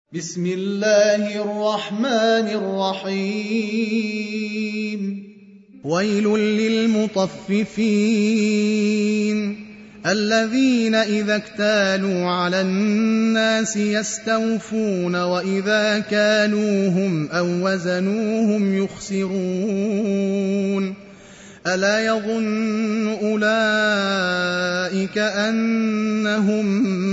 بسم الله الرحمن الرحيم ويل للمطففين الذين إذا اكتالوا على الناس يستوفون وإذا كالوهم أو وزنوهم يخسرون ألا يظن أولئك أنهم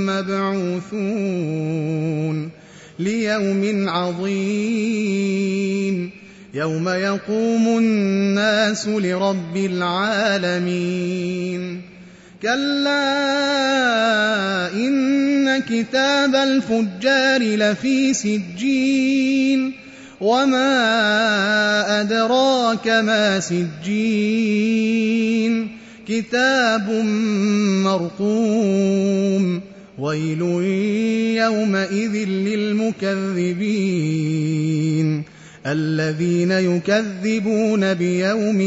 مبعوثون ليوم عظيم يوم يقوم الناس لرب العالمين كلا إن كتاب الفجار لفي سجين وما أدراك ما سجين كتاب مرقوم ويل يومئذ للمكذبين الذين يكذبون بيوم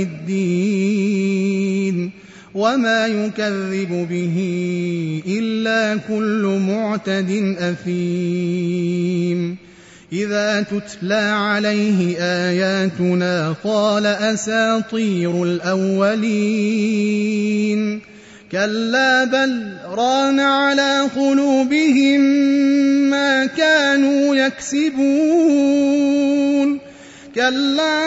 الدين وما يكذب به إلا كل معتد أثيم إذا تتلى عليه آياتنا قال أساطير الأولين كلا بل ران على قلوبهم ما كانوا يكسبون كلا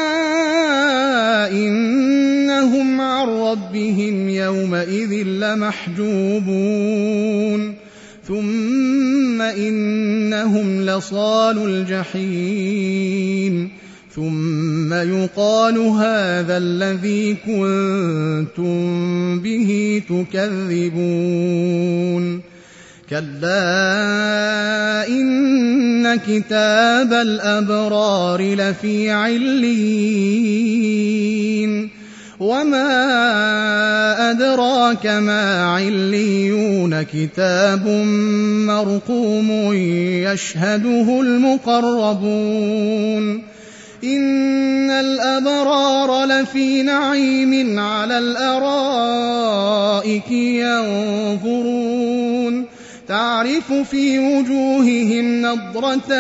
إنهم عن ربهم يومئذ لمحجوبون ثم إنهم لصالو الجحيم ثم يقال هذا الذي كنتم به تكذبون كلا إن كتاب الأبرار لفي عليين وما أدراك ما عليون كتاب مرقوم يشهده المقربون إن الأبرار لفي نعيم على الأرائك ينظرون تعرف في وجوههم نضرة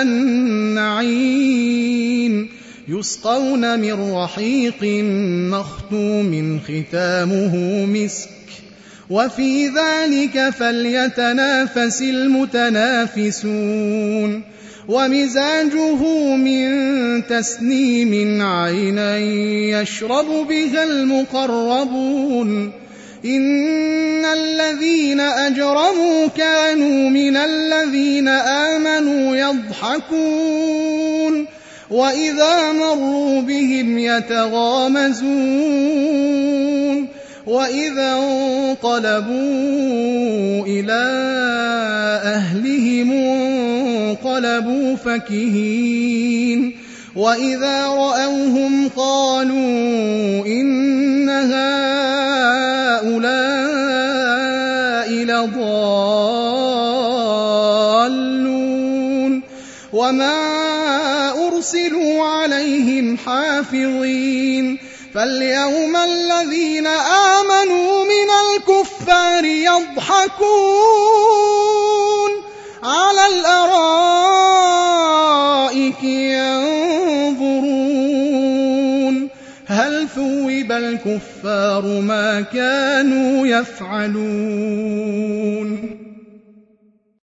النعيم يسقون من رحيق مختوم ختامه مسك وفي ذلك فليتنافس المتنافسون ومزاجه من تسنيم عينا يشرب بها المقربون إن الذين أجرموا كانوا من الذين آمنوا يضحكون وإذا مروا بهم يتغامزون وإذا انقلبوا إلى أهلهم انقلبوا فكهين وإذا رأوهم قالوا إن هؤلاء لضالون وما أرسلوا عليهم حافظين فاليوم الذين آمنوا من الكفار يضحكون على الأرائك ينظرون هل ثوب الكفار ما كانوا يفعلون